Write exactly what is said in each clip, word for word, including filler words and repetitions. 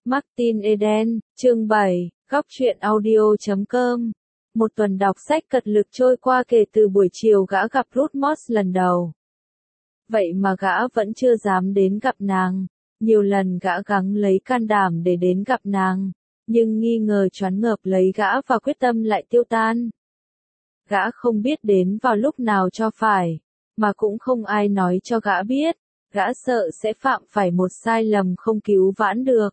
Martin Eden, chương bảy, góc truyện audio chấm com. Một tuần đọc sách cật lực trôi qua kể từ buổi chiều gã gặp Ruth Moss lần đầu. Vậy mà gã vẫn chưa dám đến gặp nàng. Nhiều lần gã gắng lấy can đảm để đến gặp nàng, nhưng nghi ngờ choáng ngợp lấy gã và quyết tâm lại tiêu tan. Gã không biết đến vào lúc nào cho phải, mà cũng không ai nói cho gã biết. Gã sợ sẽ phạm phải một sai lầm không cứu vãn được.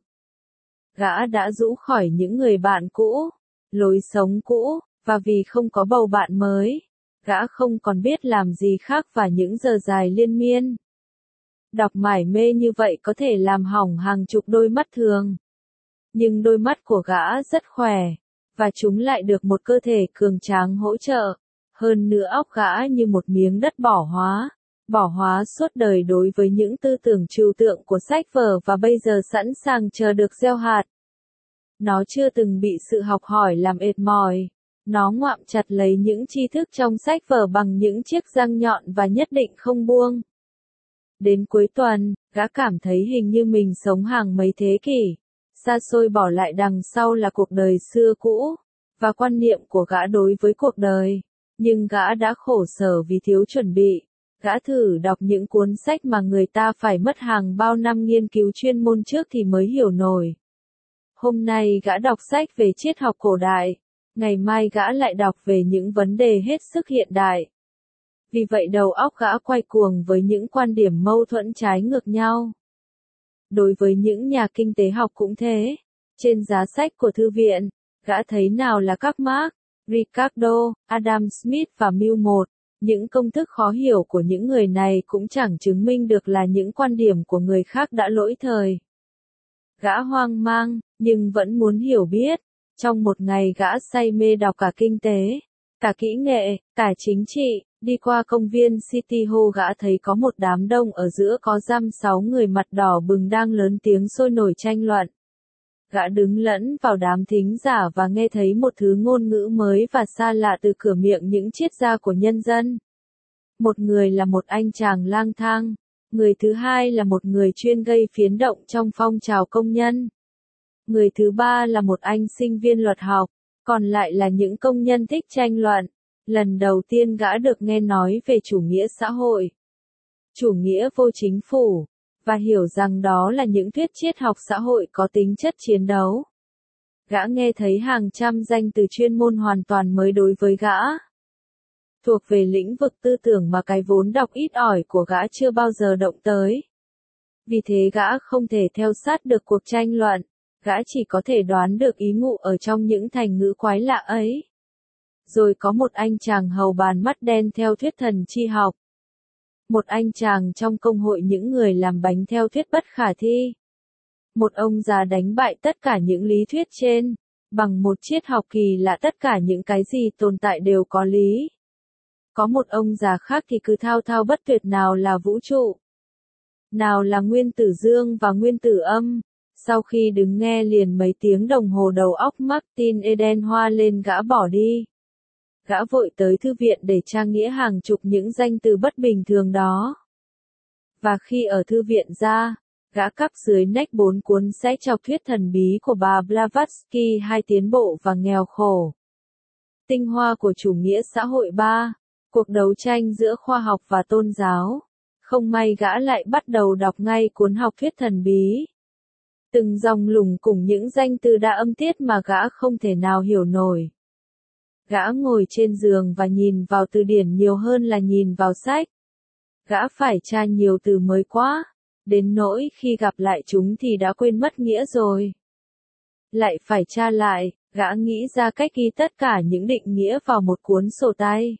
Gã đã rũ khỏi những người bạn cũ, lối sống cũ, và vì không có bầu bạn mới, gã không còn biết làm gì khác vào những giờ dài liên miên. Đọc mải mê như vậy có thể làm hỏng hàng chục đôi mắt thường. Nhưng đôi mắt của gã rất khỏe, và chúng lại được một cơ thể cường tráng hỗ trợ. Hơn nữa óc gã như một miếng đất bỏ hóa. Bỏ hóa suốt đời đối với những tư tưởng trừu tượng của sách vở và bây giờ sẵn sàng chờ được gieo hạt. Nó chưa từng bị sự học hỏi làm ệt mỏi. Nó ngoạm chặt lấy những tri thức trong sách vở bằng những chiếc răng nhọn và nhất định không buông. Đến cuối tuần, gã cảm thấy hình như mình sống hàng mấy thế kỷ. Xa xôi bỏ lại đằng sau là cuộc đời xưa cũ, và quan niệm của gã đối với cuộc đời. Nhưng gã đã khổ sở vì thiếu chuẩn bị. Gã thử đọc những cuốn sách mà người ta phải mất hàng bao năm nghiên cứu chuyên môn trước thì mới hiểu nổi. Hôm nay gã đọc sách về triết học cổ đại, ngày mai gã lại đọc về những vấn đề hết sức hiện đại. Vì vậy đầu óc gã quay cuồng với những quan điểm mâu thuẫn trái ngược nhau. Đối với những nhà kinh tế học cũng thế. Trên giá sách của thư viện, gã thấy nào là các Marx, Ricardo, Adam Smith và Mill một. Những công thức khó hiểu của những người này cũng chẳng chứng minh được là những quan điểm của người khác đã lỗi thời. Gã hoang mang, nhưng vẫn muốn hiểu biết. Trong một ngày gã say mê đọc cả kinh tế, cả kỹ nghệ, cả chính trị. Đi qua công viên City Hall gã thấy có một đám đông ở giữa có dăm sáu người mặt đỏ bừng đang lớn tiếng sôi nổi tranh luận. Gã đứng lẫn vào đám thính giả và nghe thấy một thứ ngôn ngữ mới và xa lạ từ cửa miệng những triết gia của nhân dân. Một người là một anh chàng lang thang, người thứ hai là một người chuyên gây phiến động trong phong trào công nhân. Người thứ ba là một anh sinh viên luật học, còn lại là những công nhân thích tranh luận. Lần đầu tiên gã được nghe nói về chủ nghĩa xã hội, chủ nghĩa vô chính phủ, và hiểu rằng đó là những thuyết triết học xã hội có tính chất chiến đấu. Gã nghe thấy hàng trăm danh từ chuyên môn hoàn toàn mới đối với gã. Thuộc về lĩnh vực tư tưởng mà cái vốn đọc ít ỏi của gã chưa bao giờ động tới. Vì thế gã không thể theo sát được cuộc tranh luận, gã chỉ có thể đoán được ý ngụ ở trong những thành ngữ quái lạ ấy. Rồi có một anh chàng hầu bàn mắt đen theo thuyết thần chi học. Một anh chàng trong công hội những người làm bánh theo thuyết bất khả thi. Một ông già đánh bại tất cả những lý thuyết trên, bằng một triết học kỳ lạ tất cả những cái gì tồn tại đều có lý. Có một ông già khác thì cứ thao thao bất tuyệt nào là vũ trụ, nào là nguyên tử dương và nguyên tử âm. Sau khi đứng nghe liền mấy tiếng đồng hồ đầu óc Martin Eden hoa lên gã bỏ đi. Gã vội tới thư viện để tra nghĩa hàng chục những danh từ bất bình thường đó. Và khi ở thư viện ra, gã cắp dưới nách bốn cuốn sách chọc thuyết thần bí của bà Blavatsky hai tiến bộ và nghèo khổ. Tinh hoa của chủ nghĩa xã hội ba, cuộc đấu tranh giữa khoa học và tôn giáo. Không may gã lại bắt đầu đọc ngay cuốn học thuyết thần bí. Từng dòng lùng cùng những danh từ đa âm tiết mà gã không thể nào hiểu nổi. Gã ngồi trên giường và nhìn vào từ điển nhiều hơn là nhìn vào sách. Gã phải tra nhiều từ mới quá, đến nỗi khi gặp lại chúng thì đã quên mất nghĩa rồi. Lại phải tra lại, gã nghĩ ra cách ghi tất cả những định nghĩa vào một cuốn sổ tay.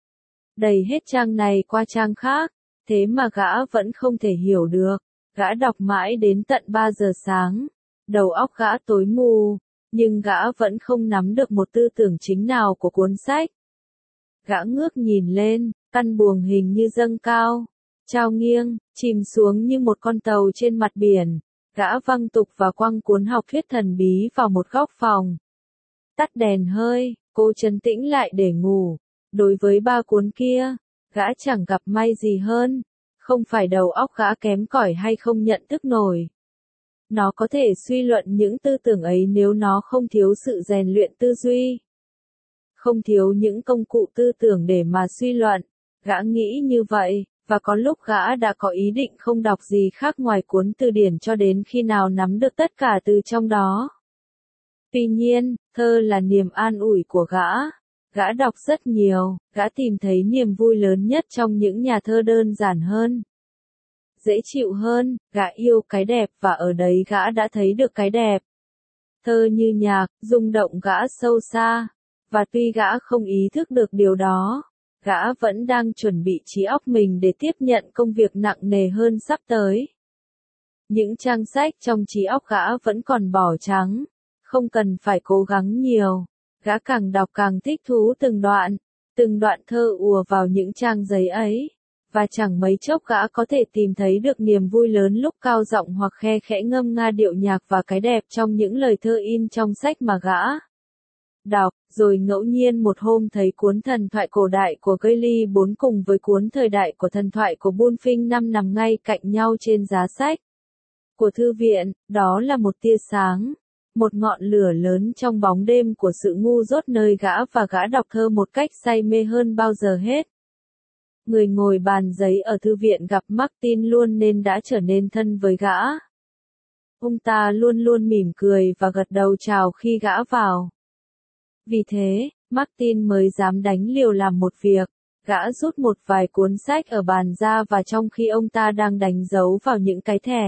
Đầy hết trang này qua trang khác, thế mà gã vẫn không thể hiểu được. Gã đọc mãi đến tận ba giờ sáng, đầu óc gã tối mù. Nhưng gã vẫn không nắm được một tư tưởng chính nào của cuốn sách. Gã ngước nhìn lên, căn buồng hình như dâng cao, trao nghiêng, chìm xuống như một con tàu trên mặt biển. Gã văng tục và quăng cuốn học thuyết thần bí vào một góc phòng. Tắt đèn hơi, cô trấn tĩnh lại để ngủ. Đối với ba cuốn kia, gã chẳng gặp may gì hơn. Không phải đầu óc gã kém cỏi hay không nhận thức nổi. Nó có thể suy luận những tư tưởng ấy nếu nó không thiếu sự rèn luyện tư duy. Không thiếu những công cụ tư tưởng để mà suy luận. Gã nghĩ như vậy, và có lúc gã đã có ý định không đọc gì khác ngoài cuốn từ điển cho đến khi nào nắm được tất cả từ trong đó. Tuy nhiên, thơ là niềm an ủi của gã. Gã đọc rất nhiều, gã tìm thấy niềm vui lớn nhất trong những nhà thơ đơn giản hơn, dễ chịu hơn, gã yêu cái đẹp và ở đấy gã đã thấy được cái đẹp. Thơ như nhạc, rung động gã sâu xa, và tuy gã không ý thức được điều đó, gã vẫn đang chuẩn bị trí óc mình để tiếp nhận công việc nặng nề hơn sắp tới. Những trang sách trong trí óc gã vẫn còn bỏ trắng, không cần phải cố gắng nhiều, gã càng đọc càng thích thú từng đoạn, từng đoạn thơ ùa vào những trang giấy ấy. Và chẳng mấy chốc gã có thể tìm thấy được niềm vui lớn lúc cao giọng hoặc khe khẽ ngâm nga điệu nhạc và cái đẹp trong những lời thơ in trong sách mà gã đọc, rồi ngẫu nhiên một hôm thấy cuốn thần thoại cổ đại của Gailey bốn cùng với cuốn thời đại của thần thoại của Bulfinch năm nằm ngay cạnh nhau trên giá sách của thư viện, đó là một tia sáng, một ngọn lửa lớn trong bóng đêm của sự ngu dốt nơi gã và gã đọc thơ một cách say mê hơn bao giờ hết. Người ngồi bàn giấy ở thư viện gặp Martin luôn nên đã trở nên thân với gã. Ông ta luôn luôn mỉm cười và gật đầu chào khi gã vào. Vì thế, Martin mới dám đánh liều làm một việc. Gã rút một vài cuốn sách ở bàn ra và trong khi ông ta đang đánh dấu vào những cái thẻ,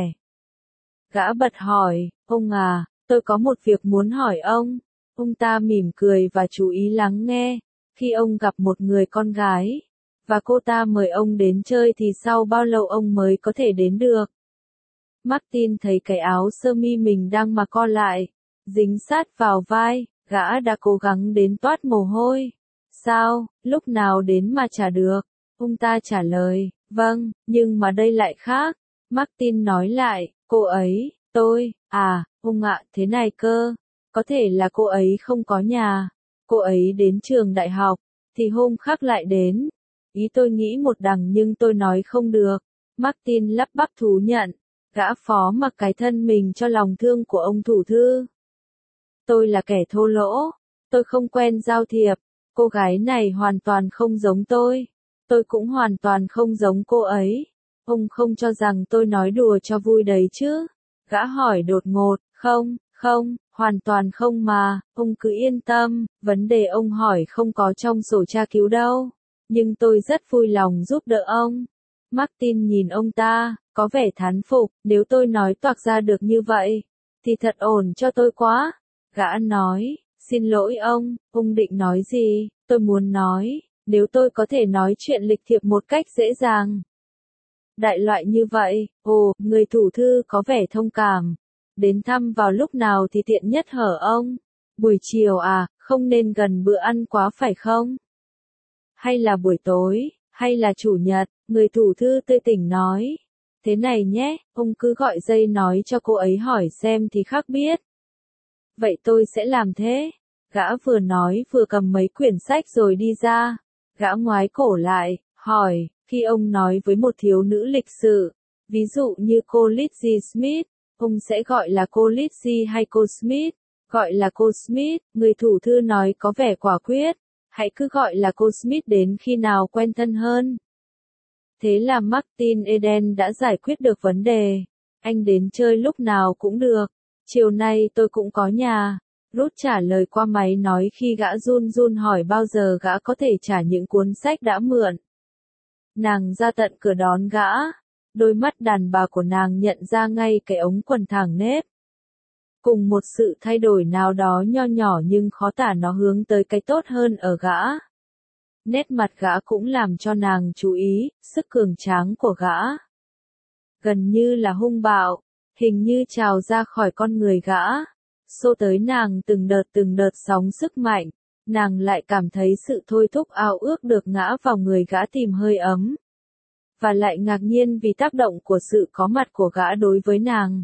gã bật hỏi, ông à, tôi có một việc muốn hỏi ông. Ông ta mỉm cười và chú ý lắng nghe. Khi ông gặp một người con gái, và cô ta mời ông đến chơi thì sau bao lâu ông mới có thể đến được? Martin thấy cái áo sơ mi mình đang mà co lại, dính sát vào vai, gã đã cố gắng đến toát mồ hôi. Sao, lúc nào đến mà trả được? Ông ta trả lời, vâng, nhưng mà đây lại khác. Martin nói lại, cô ấy, tôi, à, ông ạ, thế này cơ. Có thể là cô ấy không có nhà. Cô ấy đến trường đại học, thì hôm khác lại đến. Ý tôi nghĩ một đằng nhưng tôi nói không được. Martin lắp bắp thú nhận. Gã phó mặc cái thân mình cho lòng thương của ông thủ thư. Tôi là kẻ thô lỗ. Tôi không quen giao thiệp. Cô gái này hoàn toàn không giống tôi. Tôi cũng hoàn toàn không giống cô ấy. Ông không cho rằng tôi nói đùa cho vui đấy chứ? Gã hỏi đột ngột. Không, không, hoàn toàn không mà. Ông cứ yên tâm. Vấn đề ông hỏi không có trong sổ tra cứu đâu. Nhưng tôi rất vui lòng giúp đỡ ông. Martin nhìn ông ta, có vẻ thán phục, nếu tôi nói toạc ra được như vậy, thì thật ổn cho tôi quá. Gã nói, xin lỗi ông, ông định nói gì? Tôi muốn nói, nếu tôi có thể nói chuyện lịch thiệp một cách dễ dàng. Đại loại như vậy, ồ, người thủ thư có vẻ thông cảm. Đến thăm vào lúc nào thì tiện nhất hở ông? Buổi chiều à, không nên gần bữa ăn quá phải không? Hay là buổi tối, hay là chủ nhật, người thủ thư tươi tỉnh nói. Thế này nhé, ông cứ gọi dây nói cho cô ấy hỏi xem thì khác biết. Vậy tôi sẽ làm thế. Gã vừa nói vừa cầm mấy quyển sách rồi đi ra. Gã ngoái cổ lại, hỏi, khi ông nói với một thiếu nữ lịch sự, ví dụ như cô Lizzie Smith, ông sẽ gọi là cô Lizzie hay cô Smith? Gọi là cô Smith, người thủ thư nói có vẻ quả quyết. Hãy cứ gọi là cô Smith đến khi nào quen thân hơn. Thế là Martin Eden đã giải quyết được vấn đề. Anh đến chơi lúc nào cũng được. Chiều nay tôi cũng có nhà. Ruth trả lời qua máy nói khi gã run run hỏi bao giờ gã có thể trả những cuốn sách đã mượn. Nàng ra tận cửa đón gã. Đôi mắt đàn bà của nàng nhận ra ngay cái ống quần thẳng nếp. Cùng một sự thay đổi nào đó nho nhỏ nhưng khó tả nó hướng tới cái tốt hơn ở gã. Nét mặt gã cũng làm cho nàng chú ý, sức cường tráng của gã. Gần như là hung bạo, hình như trào ra khỏi con người gã. Xô tới nàng từng đợt từng đợt sóng sức mạnh, nàng lại cảm thấy sự thôi thúc ao ước được ngã vào người gã tìm hơi ấm. Và lại ngạc nhiên vì tác động của sự có mặt của gã đối với nàng.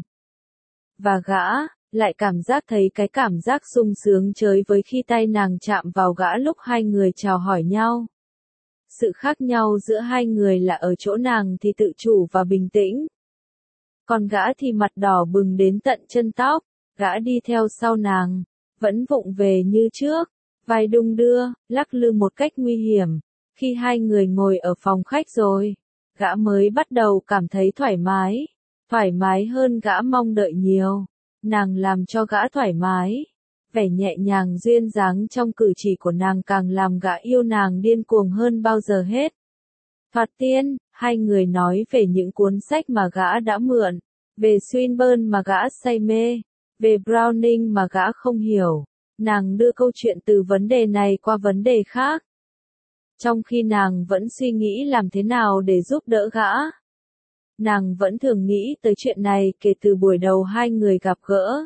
Và gã lại cảm giác thấy cái cảm giác sung sướng chới với khi tay nàng chạm vào gã lúc hai người chào hỏi nhau. Sự khác nhau giữa hai người là ở chỗ nàng thì tự chủ và bình tĩnh. Còn gã thì mặt đỏ bừng đến tận chân tóc, gã đi theo sau nàng, vẫn vụng về như trước, vai đung đưa, lắc lư một cách nguy hiểm. Khi hai người ngồi ở phòng khách rồi, gã mới bắt đầu cảm thấy thoải mái, thoải mái hơn gã mong đợi nhiều. Nàng làm cho gã thoải mái, vẻ nhẹ nhàng duyên dáng trong cử chỉ của nàng càng làm gã yêu nàng điên cuồng hơn bao giờ hết. Thoạt tiên, hai người nói về những cuốn sách mà gã đã mượn, về Swinburne mà gã say mê, về Browning mà gã không hiểu. Nàng đưa câu chuyện từ vấn đề này qua vấn đề khác, trong khi nàng vẫn suy nghĩ làm thế nào để giúp đỡ gã. Nàng vẫn thường nghĩ tới chuyện này kể từ buổi đầu hai người gặp gỡ.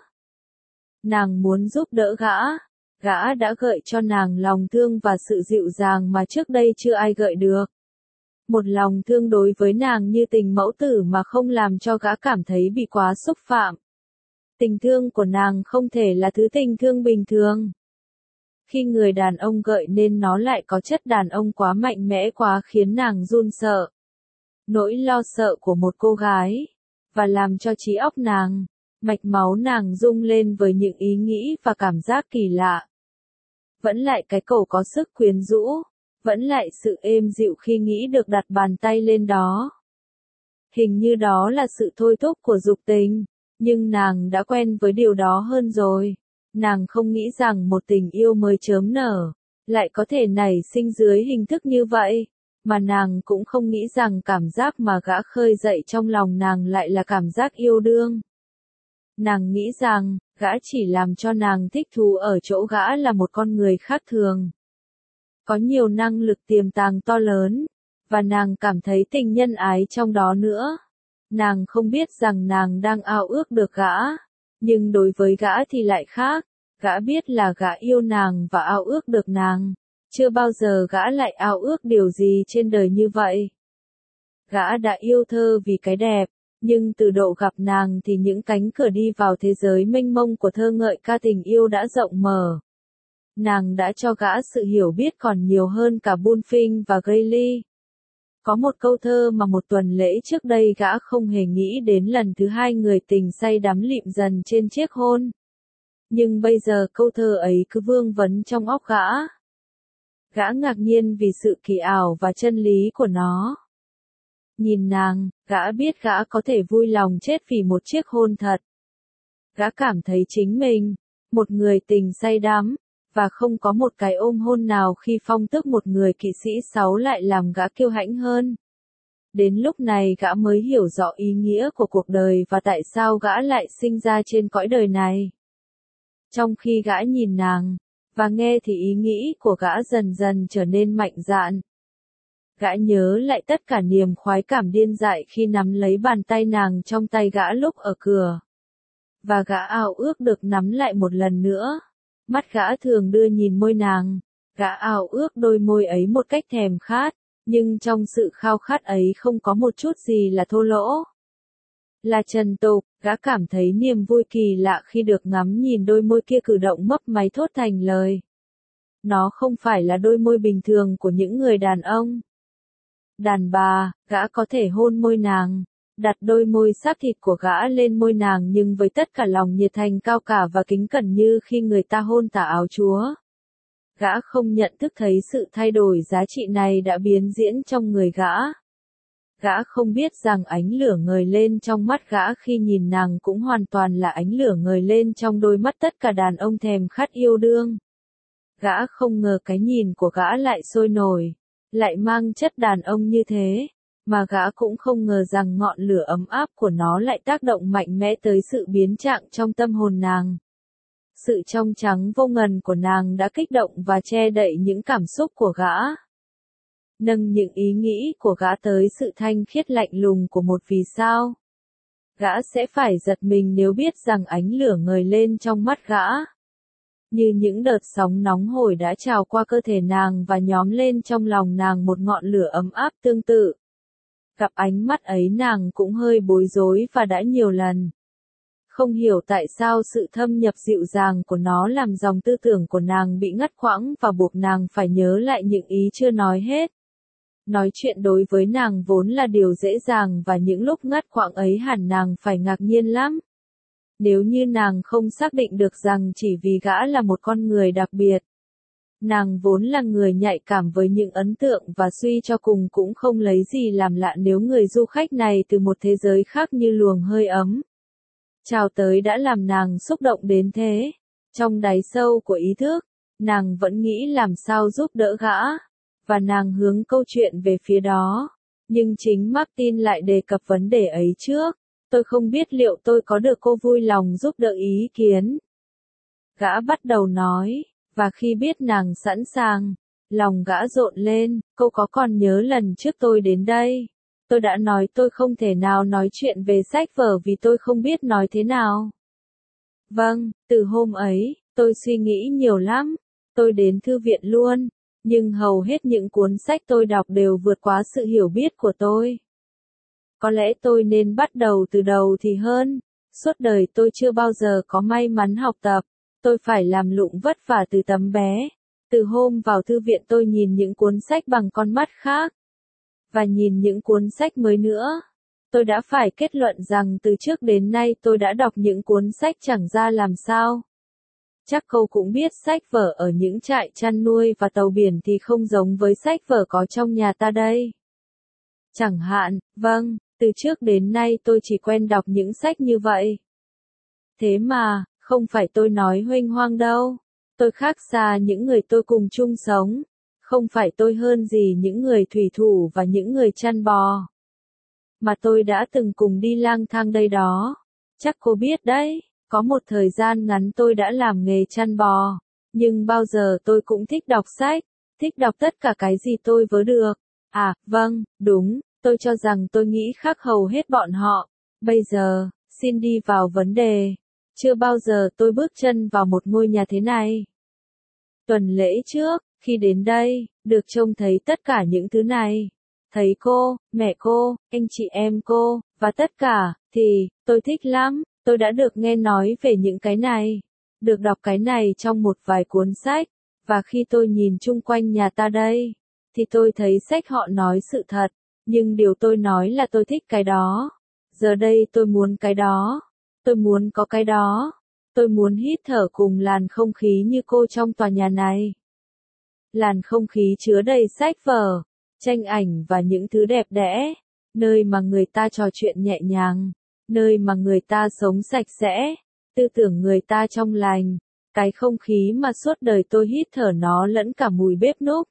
Nàng muốn giúp đỡ gã, gã đã gợi cho nàng lòng thương và sự dịu dàng mà trước đây chưa ai gợi được. Một lòng thương đối với nàng như tình mẫu tử mà không làm cho gã cảm thấy bị quá xúc phạm. Tình thương của nàng không thể là thứ tình thương bình thường. Khi người đàn ông gợi nên nó lại có chất đàn ông quá mạnh mẽ quá khiến nàng run sợ. Nỗi lo sợ của một cô gái, và làm cho trí óc nàng, mạch máu nàng rung lên với những ý nghĩ và cảm giác kỳ lạ. Vẫn lại cái cổ có sức quyến rũ, vẫn lại sự êm dịu khi nghĩ được đặt bàn tay lên đó. Hình như đó là sự thôi thúc của dục tình, nhưng nàng đã quen với điều đó hơn rồi. Nàng không nghĩ rằng một tình yêu mới chớm nở, lại có thể nảy sinh dưới hình thức như vậy, mà nàng cũng không nghĩ rằng cảm giác mà gã khơi dậy trong lòng nàng lại là cảm giác yêu đương. Nàng nghĩ rằng, gã chỉ làm cho nàng thích thú ở chỗ gã là một con người khác thường. Có nhiều năng lực tiềm tàng to lớn, và nàng cảm thấy tình nhân ái trong đó nữa. Nàng không biết rằng nàng đang ao ước được gã, nhưng đối với gã thì lại khác. Gã biết là gã yêu nàng và ao ước được nàng. Chưa bao giờ gã lại ao ước điều gì trên đời như vậy. Gã đã yêu thơ vì cái đẹp, nhưng từ độ gặp nàng thì những cánh cửa đi vào thế giới mênh mông của thơ ngợi ca tình yêu đã rộng mở. Nàng đã cho gã sự hiểu biết còn nhiều hơn cả Bulfing và Gailey. Có một câu thơ mà một tuần lễ trước đây gã không hề nghĩ đến lần thứ hai người tình say đắm lịm dần trên chiếc hôn. Nhưng bây giờ câu thơ ấy cứ vương vấn trong óc gã. Gã ngạc nhiên vì sự kỳ ảo và chân lý của nó. Nhìn nàng, gã biết gã có thể vui lòng chết vì một chiếc hôn thật. Gã cảm thấy chính mình, một người tình say đắm, và không có một cái ôm hôn nào khi phong tước một người kỵ sĩ sáu lại làm gã kiêu hãnh hơn. Đến lúc này gã mới hiểu rõ ý nghĩa của cuộc đời và tại sao gã lại sinh ra trên cõi đời này. Trong khi gã nhìn nàng, và nghe thì ý nghĩ của gã dần dần trở nên mạnh dạn. Gã nhớ lại tất cả niềm khoái cảm điên dại khi nắm lấy bàn tay nàng trong tay gã lúc ở cửa. Và gã ao ước được nắm lại một lần nữa. Mắt gã thường đưa nhìn môi nàng, gã ao ước đôi môi ấy một cách thèm khát, nhưng trong sự khao khát ấy không có một chút gì là thô lỗ. Là trần tục, gã cảm thấy niềm vui kỳ lạ khi được ngắm nhìn đôi môi kia cử động mấp máy thốt thành lời. Nó không phải là đôi môi bình thường của những người đàn ông. Đàn bà, gã có thể hôn môi nàng, đặt đôi môi sáp thịt của gã lên môi nàng nhưng với tất cả lòng nhiệt thành cao cả và kính cẩn như khi người ta hôn tà áo chúa. Gã không nhận thức thấy sự thay đổi giá trị này đã biến diễn trong người gã. Gã không biết rằng ánh lửa ngời lên trong mắt gã khi nhìn nàng cũng hoàn toàn là ánh lửa ngời lên trong đôi mắt tất cả đàn ông thèm khát yêu đương. Gã không ngờ cái nhìn của gã lại sôi nổi, lại mang chất đàn ông như thế, mà gã cũng không ngờ rằng ngọn lửa ấm áp của nó lại tác động mạnh mẽ tới sự biến trạng trong tâm hồn nàng. Sự trong trắng vô ngần của nàng đã kích động và che đậy những cảm xúc của gã. Nâng những ý nghĩ của gã tới sự thanh khiết lạnh lùng của một vì sao. Gã sẽ phải giật mình nếu biết rằng ánh lửa ngời lên trong mắt gã. Như những đợt sóng nóng hổi đã trào qua cơ thể nàng và nhóm lên trong lòng nàng một ngọn lửa ấm áp tương tự. Gặp ánh mắt ấy nàng cũng hơi bối rối và đã nhiều lần. Không hiểu tại sao sự thâm nhập dịu dàng của nó làm dòng tư tưởng của nàng bị ngắt quãng và buộc nàng phải nhớ lại những ý chưa nói hết. Nói chuyện đối với nàng vốn là điều dễ dàng và những lúc ngắt quãng ấy hẳn nàng phải ngạc nhiên lắm. Nếu như nàng không xác định được rằng chỉ vì gã là một con người đặc biệt. Nàng vốn là người nhạy cảm với những ấn tượng và suy cho cùng cũng không lấy gì làm lạ nếu người du khách này từ một thế giới khác như luồng hơi ấm chào tới đã làm nàng xúc động đến thế. Trong đáy sâu của ý thức, nàng vẫn nghĩ làm sao giúp đỡ gã, và nàng hướng câu chuyện về phía đó. Nhưng chính Martin lại đề cập vấn đề ấy trước. Tôi không biết liệu tôi có được cô vui lòng giúp đỡ ý kiến. Gã bắt đầu nói, và khi biết nàng sẵn sàng, lòng gã rộn lên, cô có còn nhớ lần trước tôi đến đây? Tôi đã nói tôi không thể nào nói chuyện về sách vở vì tôi không biết nói thế nào. Vâng, từ hôm ấy, tôi suy nghĩ nhiều lắm. Tôi đến thư viện luôn, nhưng hầu hết những cuốn sách tôi đọc đều vượt quá sự hiểu biết của tôi. Có lẽ tôi nên bắt đầu từ đầu thì hơn. Suốt đời tôi chưa bao giờ có may mắn học tập. Tôi phải làm lụng vất vả từ tấm bé. Từ hôm vào thư viện tôi nhìn những cuốn sách bằng con mắt khác. Và nhìn những cuốn sách mới nữa. Tôi đã phải kết luận rằng từ trước đến nay tôi đã đọc những cuốn sách chẳng ra làm sao. Chắc cô cũng biết sách vở ở những trại chăn nuôi và tàu biển thì không giống với sách vở có trong nhà ta đây. Chẳng hạn, vâng, từ trước đến nay tôi chỉ quen đọc những sách như vậy. Thế mà, không phải tôi nói huênh hoang đâu. Tôi khác xa những người tôi cùng chung sống. Không phải tôi hơn gì những người thủy thủ và những người chăn bò. Mà tôi đã từng cùng đi lang thang đây đó. Chắc cô biết đấy, có một thời gian ngắn tôi đã làm nghề chăn bò. Nhưng bao giờ tôi cũng thích đọc sách, thích đọc tất cả cái gì tôi vớ được. À, vâng, đúng, tôi cho rằng tôi nghĩ khác hầu hết bọn họ. Bây giờ, xin đi vào vấn đề. Chưa bao giờ tôi bước chân vào một ngôi nhà thế này. Tuần lễ trước, khi đến đây, được trông thấy tất cả những thứ này. Thấy cô, mẹ cô, anh chị em cô, và tất cả, thì, tôi thích lắm. Tôi đã được nghe nói về những cái này. Được đọc cái này trong một vài cuốn sách. Và khi tôi nhìn chung quanh nhà ta đây, thì tôi thấy sách họ nói sự thật. Nhưng điều tôi nói là tôi thích cái đó. Giờ đây tôi muốn cái đó. Tôi muốn có cái đó. Tôi muốn hít thở cùng làn không khí như cô trong tòa nhà này. Làn không khí chứa đầy sách vở, tranh ảnh và những thứ đẹp đẽ. Nơi mà người ta trò chuyện nhẹ nhàng. Nơi mà người ta sống sạch sẽ. Tư tưởng người ta trong lành. Cái không khí mà suốt đời tôi hít thở nó lẫn cả mùi bếp núc.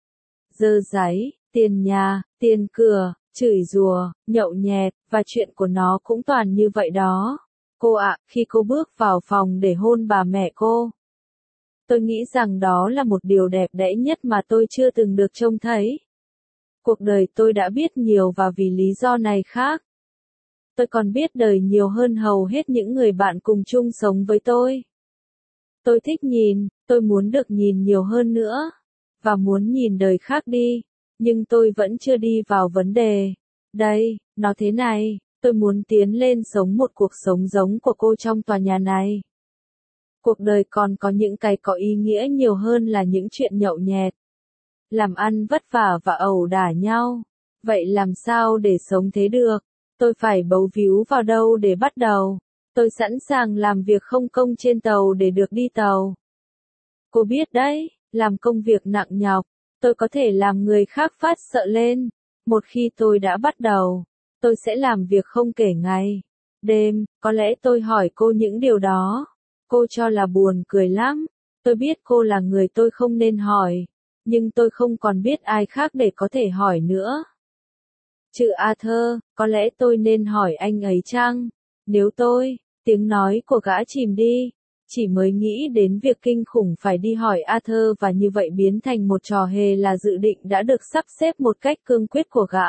Dơ dáy, tiền nhà, tiền cửa, chửi rủa, nhậu nhẹt, và chuyện của nó cũng toàn như vậy đó. Cô ạ, khi cô bước vào phòng để hôn bà mẹ cô, tôi nghĩ rằng đó là một điều đẹp đẽ nhất mà tôi chưa từng được trông thấy. Cuộc đời tôi đã biết nhiều và vì lý do này khác. Tôi còn biết đời nhiều hơn hầu hết những người bạn cùng chung sống với tôi. Tôi thích nhìn, tôi muốn được nhìn nhiều hơn nữa. Và muốn nhìn đời khác đi. Nhưng tôi vẫn chưa đi vào vấn đề. Đây, nó thế này, tôi muốn tiến lên sống một cuộc sống giống của cô trong tòa nhà này. Cuộc đời còn có những cái có ý nghĩa nhiều hơn là những chuyện nhậu nhẹt. Làm ăn vất vả và ẩu đả nhau. Vậy làm sao để sống thế được? Tôi phải bấu víu vào đâu để bắt đầu? Tôi sẵn sàng làm việc không công trên tàu để được đi tàu. Cô biết đấy, làm công việc nặng nhọc, tôi có thể làm người khác phát sợ lên. Một khi tôi đã bắt đầu, tôi sẽ làm việc không kể ngày, đêm. Có lẽ tôi hỏi cô những điều đó. Cô cho là buồn cười lắm. Tôi biết cô là người tôi không nên hỏi. Nhưng tôi không còn biết ai khác để có thể hỏi nữa. Trừ Arthur, có lẽ tôi nên hỏi anh ấy chăng? Nếu tôi, tiếng nói của gã chìm đi, chỉ mới nghĩ đến việc kinh khủng phải đi hỏi Arthur và như vậy biến thành một trò hề là dự định đã được sắp xếp một cách cương quyết của gã.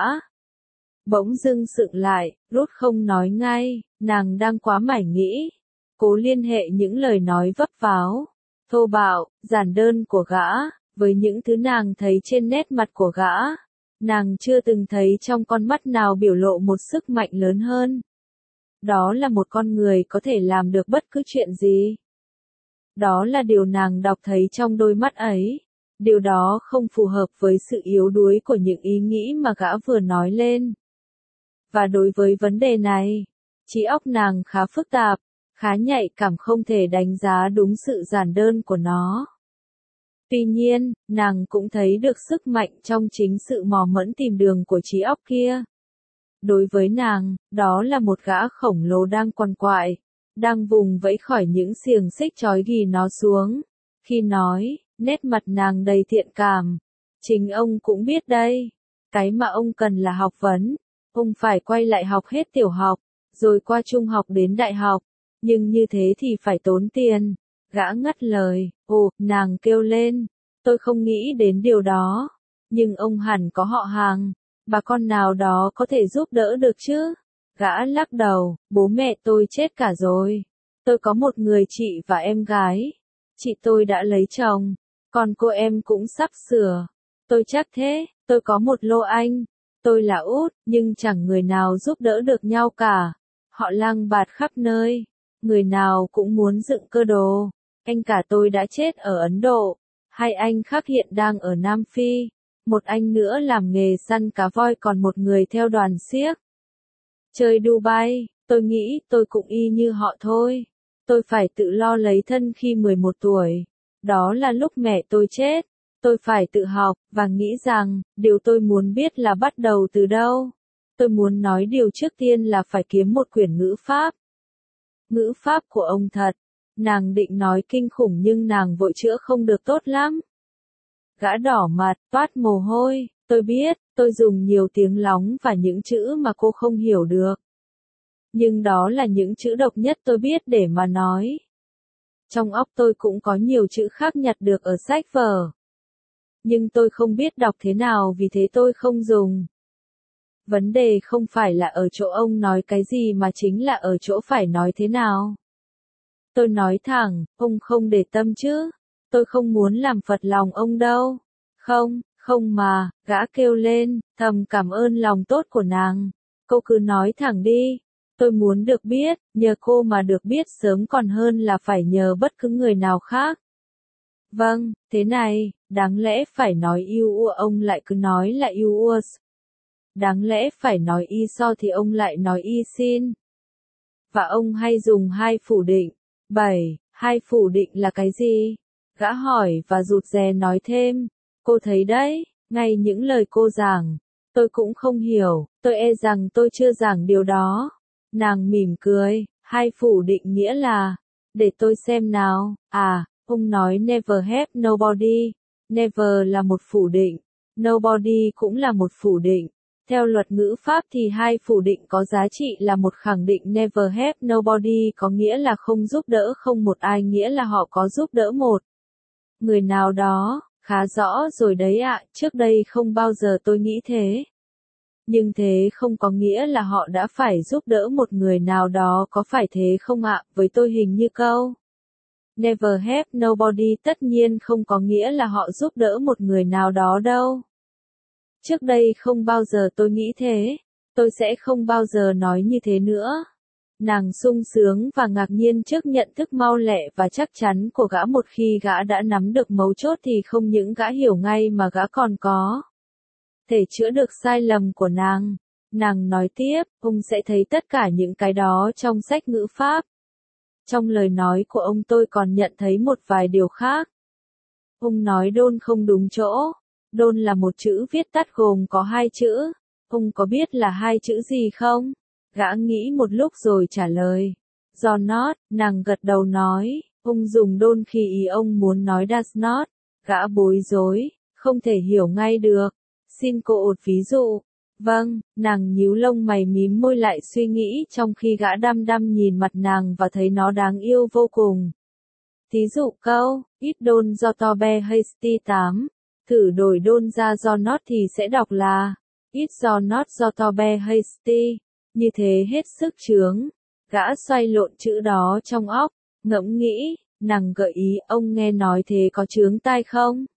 Bỗng dưng sượng lại, Ruth không nói ngay, nàng đang quá mải nghĩ. Cố liên hệ những lời nói vấp váo, thô bạo, giản đơn của gã, với những thứ nàng thấy trên nét mặt của gã. Nàng chưa từng thấy trong con mắt nào biểu lộ một sức mạnh lớn hơn. Đó là một con người có thể làm được bất cứ chuyện gì. Đó là điều nàng đọc thấy trong đôi mắt ấy. Điều đó không phù hợp với sự yếu đuối của những ý nghĩ mà gã vừa nói lên. Và đối với vấn đề này, trí óc nàng khá phức tạp, khá nhạy cảm, không thể đánh giá đúng sự giản đơn của nó. Tuy nhiên, nàng cũng thấy được sức mạnh trong chính sự mò mẫm tìm đường của trí óc kia. Đối với nàng, đó là một gã khổng lồ đang quằn quại, đang vùng vẫy khỏi những xiềng xích trói ghì nó xuống. Khi nói, nét mặt nàng đầy thiện cảm. Chính ông cũng biết đây, cái mà ông cần là học vấn. Ông phải quay lại học hết tiểu học, rồi qua trung học đến đại học. Nhưng như thế thì phải tốn tiền. Gã ngắt lời, ồ, nàng kêu lên. Tôi không nghĩ đến điều đó. Nhưng ông hẳn có họ hàng. Bà con nào đó có thể giúp đỡ được chứ? Gã lắc đầu, bố mẹ tôi chết cả rồi. Tôi có một người chị và em gái. Chị tôi đã lấy chồng. Còn cô em cũng sắp sửa. Tôi chắc thế, tôi có một lô anh. Tôi là út, nhưng chẳng người nào giúp đỡ được nhau cả. Họ lang bạt khắp nơi. Người nào cũng muốn dựng cơ đồ. Anh cả tôi đã chết ở Ấn Độ. Hai anh khác hiện đang ở Nam Phi. Một anh nữa làm nghề săn cá voi, còn một người theo đoàn xiếc. Chơi Dubai, tôi nghĩ tôi cũng y như họ thôi. Tôi phải tự lo lấy thân khi mười một tuổi. Đó là lúc mẹ tôi chết. Tôi phải tự học, và nghĩ rằng, điều tôi muốn biết là bắt đầu từ đâu. Tôi muốn nói điều trước tiên là phải kiếm một quyển ngữ pháp. Ngữ pháp của ông thật. Nàng định nói kinh khủng nhưng nàng vội chữa không được tốt lắm. Gã đỏ mặt, toát mồ hôi. Tôi biết, tôi dùng nhiều tiếng lóng và những chữ mà cô không hiểu được. Nhưng đó là những chữ độc nhất tôi biết để mà nói. Trong óc tôi cũng có nhiều chữ khác nhặt được ở sách vở. Nhưng tôi không biết đọc thế nào, vì thế tôi không dùng. Vấn đề không phải là ở chỗ ông nói cái gì mà chính là ở chỗ phải nói thế nào. Tôi nói thẳng, ông không để tâm chứ. Tôi không muốn làm phật lòng ông đâu. Không, không mà, gã kêu lên, thầm cảm ơn lòng tốt của nàng. Cô cứ nói thẳng đi. Tôi muốn được biết, nhờ cô mà được biết sớm còn hơn là phải nhờ bất cứ người nào khác. Vâng, thế này, đáng lẽ phải nói yêu ua ông lại cứ nói là yêu ua. Đáng lẽ phải nói y so thì ông lại nói y xin. Và ông hay dùng hai phủ định. bảy. Hai phủ định là cái gì? Gã hỏi và rụt rè nói thêm. Cô thấy đấy, ngay những lời cô giảng. Tôi cũng không hiểu, tôi e rằng tôi chưa giảng điều đó. Nàng mỉm cười, hai phủ định nghĩa là, để tôi xem nào, à, ông nói never have nobody, never là một phủ định, nobody cũng là một phủ định. Theo luật ngữ pháp thì hai phủ định có giá trị là một khẳng định. Never have nobody có nghĩa là không giúp đỡ không một ai, nghĩa là họ có giúp đỡ một người nào đó. Khá rõ rồi đấy ạ, trước đây không bao giờ tôi nghĩ thế. Nhưng thế không có nghĩa là họ đã phải giúp đỡ một người nào đó, có phải thế không ạ? Với tôi hình như câu never have nobody tất nhiên không có nghĩa là họ giúp đỡ một người nào đó đâu. Trước đây không bao giờ tôi nghĩ thế. Tôi sẽ không bao giờ nói như thế nữa. Nàng sung sướng và ngạc nhiên trước nhận thức mau lẹ và chắc chắn của gã. Một khi gã đã nắm được mấu chốt thì không những gã hiểu ngay mà gã còn có thể chữa được sai lầm của nàng. Nàng nói tiếp, ông sẽ thấy tất cả những cái đó trong sách ngữ pháp. Trong lời nói của ông tôi còn nhận thấy một vài điều khác. Ông nói đôn không đúng chỗ. Đôn là một chữ viết tắt gồm có hai chữ. Ông có biết là hai chữ gì không? Gã nghĩ một lúc rồi trả lời. Do not, nàng gật đầu nói, ông dùng đôn khi ý ông muốn nói does not. Gã bối rối, không thể hiểu ngay được. Xin cô một ví dụ. Vâng, nàng nhíu lông mày mím môi lại suy nghĩ trong khi gã đăm đăm nhìn mặt nàng và thấy nó đáng yêu vô cùng. Thí dụ câu, ít đôn do to be hasty tám. Thử đổi đôn ra do not thì sẽ đọc là, ít do not do to be hasty. Như thế hết sức chướng. Gã xoay lộn chữ đó trong óc, ngẫm nghĩ, nàng gợi ý ông nghe nói thế có chướng tai không?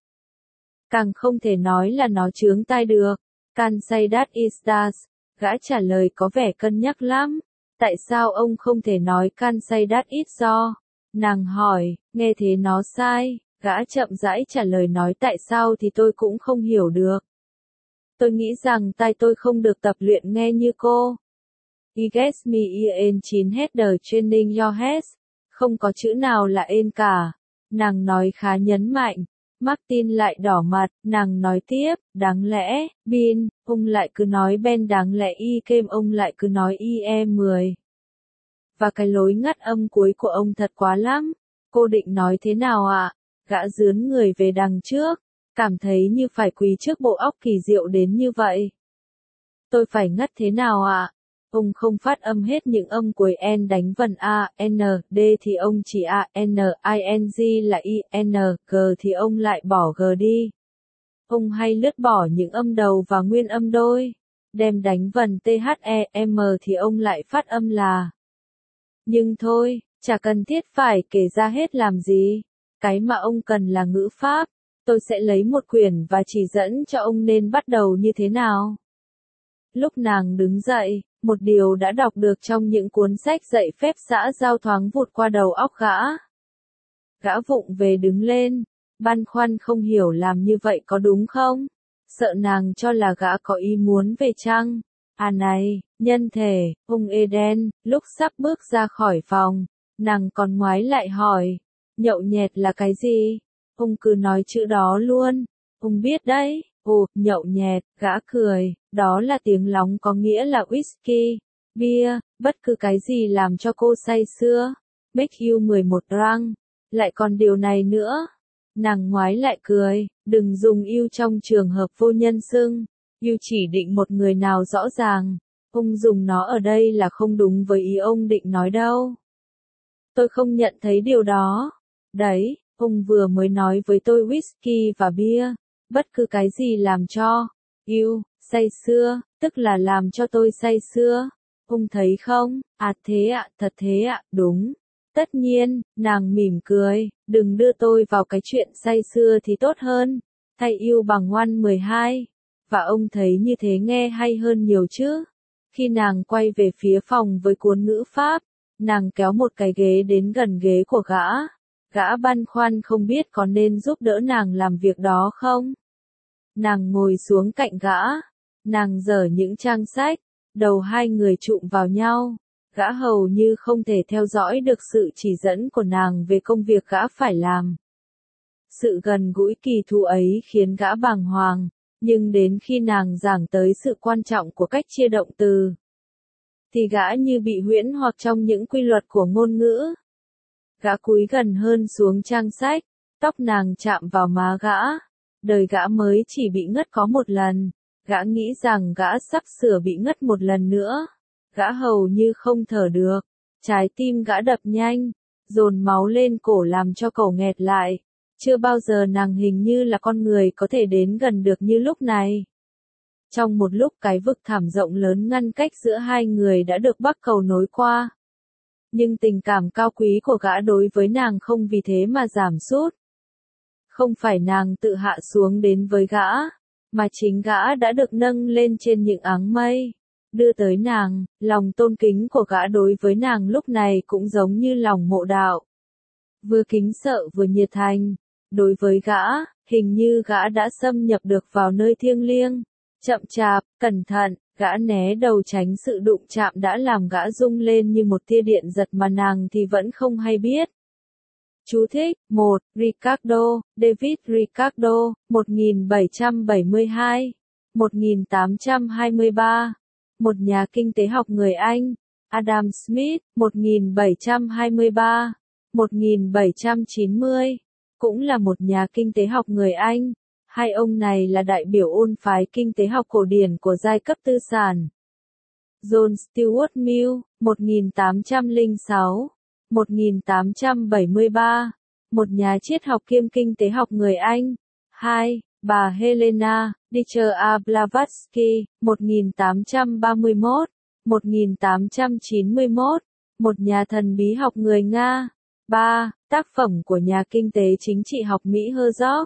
Càng không thể nói là nó chướng tai được. Can say that it does. Gã trả lời có vẻ cân nhắc lắm. Tại sao ông không thể nói can say that it do? Nàng hỏi, nghe thế nó sai, Gã chậm rãi trả lời nói tại sao thì tôi cũng không hiểu được. Tôi nghĩ rằng tai tôi không được tập luyện nghe như cô. I guess me in chín header training your head. Không có chữ nào là ên cả. Nàng nói khá nhấn mạnh. Martin lại đỏ mặt, nàng nói tiếp, đáng lẽ, Bin, ông lại cứ nói Ben đáng lẽ y kem ông lại cứ nói i e mười. Và cái lối ngắt âm cuối của ông thật quá lắm. Cô định nói thế nào ạ? À? Gã dướn người về đằng trước, cảm thấy như phải quỳ trước bộ óc kỳ diệu đến như vậy. Tôi phải ngắt thế nào ạ? À? Ông không phát âm hết những âm cuối N đánh vần A, N, D thì ông chỉ A, N, I N G là I, N, G thì ông lại bỏ G đi. Ông hay lướt bỏ những âm đầu và nguyên âm đôi. Đem đánh vần T, H, E, M thì ông lại phát âm là. Nhưng thôi, chả cần thiết phải kể ra hết làm gì. Cái mà ông cần là ngữ pháp. Tôi sẽ lấy một quyển và chỉ dẫn cho ông nên bắt đầu như thế nào. Lúc nàng đứng dậy, một điều đã đọc được trong những cuốn sách dạy phép xã giao thoáng vụt qua đầu óc gã. Gã vụng về đứng lên, băn khoăn không hiểu làm như vậy có đúng không? Sợ nàng cho là gã có ý muốn về chăng? À này, nhân thể, ông Eden, lúc sắp bước ra khỏi phòng, nàng còn ngoái lại hỏi, nhậu nhẹt là cái gì? Ông cứ nói chữ đó luôn, ông biết đấy. Ồ, nhậu nhẹt, gã cười, đó là tiếng lóng có nghĩa là whisky, bia, bất cứ cái gì làm cho cô say sưa. Make you mười một drunk. Lại còn điều này nữa. Nàng ngoái lại cười, đừng dùng you trong trường hợp vô nhân xưng. You chỉ định một người nào rõ ràng. Ông dùng nó ở đây là không đúng với ý ông định nói đâu. Tôi không nhận thấy điều đó. Đấy, ông vừa mới nói với tôi whisky và bia. Bất cứ cái gì làm cho, you, say sưa, tức là làm cho tôi say sưa. Ông thấy không? À thế ạ, à, thật thế ạ, à, đúng. Tất nhiên, nàng mỉm cười, đừng đưa tôi vào cái chuyện say sưa thì tốt hơn. Thay yêu bằng one mười hai. Và ông thấy như thế nghe hay hơn nhiều chứ. Khi nàng quay về phía phòng với cuốn ngữ pháp, nàng kéo một cái ghế đến gần ghế của gã. Gã băn khoăn không biết có nên giúp đỡ nàng làm việc đó không? Nàng ngồi xuống cạnh gã. Nàng dở những trang sách. Đầu hai người chụm vào nhau. Gã hầu như không thể theo dõi được sự chỉ dẫn của nàng về công việc gã phải làm. Sự gần gũi kỳ thú ấy khiến gã bàng hoàng. Nhưng đến khi nàng giảng tới sự quan trọng của cách chia động từ, thì gã như bị huyễn hoặc trong những quy luật của ngôn ngữ. Gã cúi gần hơn xuống trang sách, tóc nàng chạm vào má gã. Đời gã mới chỉ bị ngất có một lần. Gã nghĩ rằng gã sắp sửa bị ngất một lần nữa. Gã hầu như không thở được. Trái tim gã đập nhanh, dồn máu lên cổ làm cho cổ nghẹt lại. Chưa bao giờ nàng hình như là con người có thể đến gần được như lúc này. Trong một lúc cái vực thẳm rộng lớn ngăn cách giữa hai người đã được bắc cầu nối qua. Nhưng tình cảm cao quý của gã đối với nàng không vì thế mà giảm sút. Không phải nàng tự hạ xuống đến với gã, mà chính gã đã được nâng lên trên những áng mây, đưa tới nàng. Lòng tôn kính của gã đối với nàng lúc này cũng giống như lòng mộ đạo. Vừa kính sợ vừa nhiệt thành. Đối với gã, hình như gã đã xâm nhập được vào nơi thiêng liêng. Chậm chạp, cẩn thận, gã né đầu tránh sự đụng chạm đã làm gã rung lên như một tia điện giật mà nàng thì vẫn không hay biết. Chú thích, một. Ricardo, David Ricardo, một nghìn bảy trăm bảy mươi hai đến một nghìn tám trăm hai mươi ba. Một nhà kinh tế học người Anh. Adam Smith, một nghìn bảy trăm hai mươi ba đến một nghìn bảy trăm chín mươi. Cũng là một nhà kinh tế học người Anh. Hai ông này là đại biểu ôn phái kinh tế học cổ điển của giai cấp tư sản. John Stuart Mill, một nghìn tám trăm lẻ sáu đến một nghìn tám trăm bảy mươi ba, một nhà triết học kiêm kinh tế học người Anh. Hai. Bà Helena Ditcher A. Blavatsky, một nghìn tám trăm ba mươi mốt đến một nghìn tám trăm chín mươi mốt, một nhà thần bí học người Nga. Ba. Tác phẩm của nhà kinh tế chính trị học Mỹ Herzog,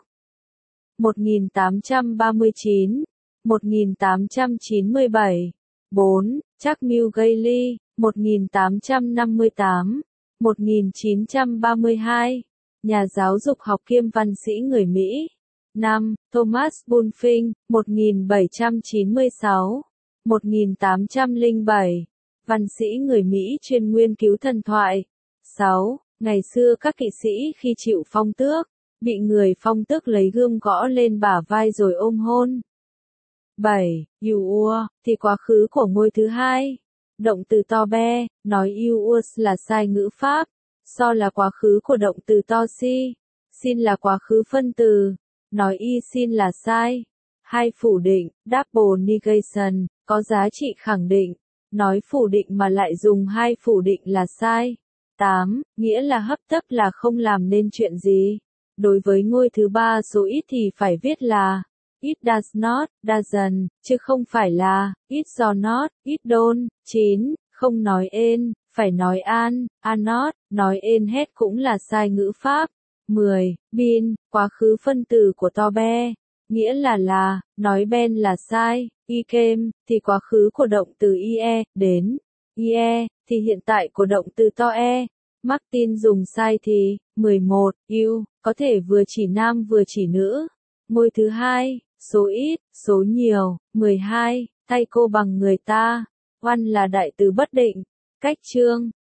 một nghìn tám trăm ba mươi chín đến một nghìn tám trăm chín mươi bảy. Bốn. Jack Mill Gailey, một nghìn tám trăm năm mươi tám đến một nghìn chín trăm ba mươi hai, nhà giáo dục học kiêm văn sĩ người Mỹ. năm. Thomas Bulfing, một nghìn bảy trăm chín mươi sáu đến một nghìn tám trăm lẻ bảy, văn sĩ người Mỹ chuyên nghiên cứu thần thoại. sáu. Ngày xưa các kỵ sĩ khi chịu phong tước, bị người phong tước lấy gươm gõ lên bả vai rồi ôm hôn. bảy. Ur, thì quá khứ của ngôi thứ hai. Động từ to be, nói Urs là sai ngữ pháp. So là quá khứ của động từ to si. Sin là quá khứ phân từ. Nói y sin là sai. hai. Phủ định, double negation, có giá trị khẳng định. Nói phủ định mà lại dùng hai phủ định là sai. tám. Nghĩa là hấp tấp là không làm nên chuyện gì. Đối với ngôi thứ ba số ít thì phải viết là it does not, doesn't, chứ không phải là it do not, it don't. chín. Không nói en, phải nói an, are not, nói en hết cũng là sai ngữ pháp. mười. Been, quá khứ phân từ của to be, nghĩa là là, nói ben là sai. I came, thì quá khứ của động từ ie, đến. Ie, thì hiện tại của động từ to e. Martin dùng sai thì. mười một. You, có thể vừa chỉ nam vừa chỉ nữ. Ngôi thứ hai, số ít, số nhiều. mười hai. Thay cô bằng người ta. One là đại từ bất định. Cách chương.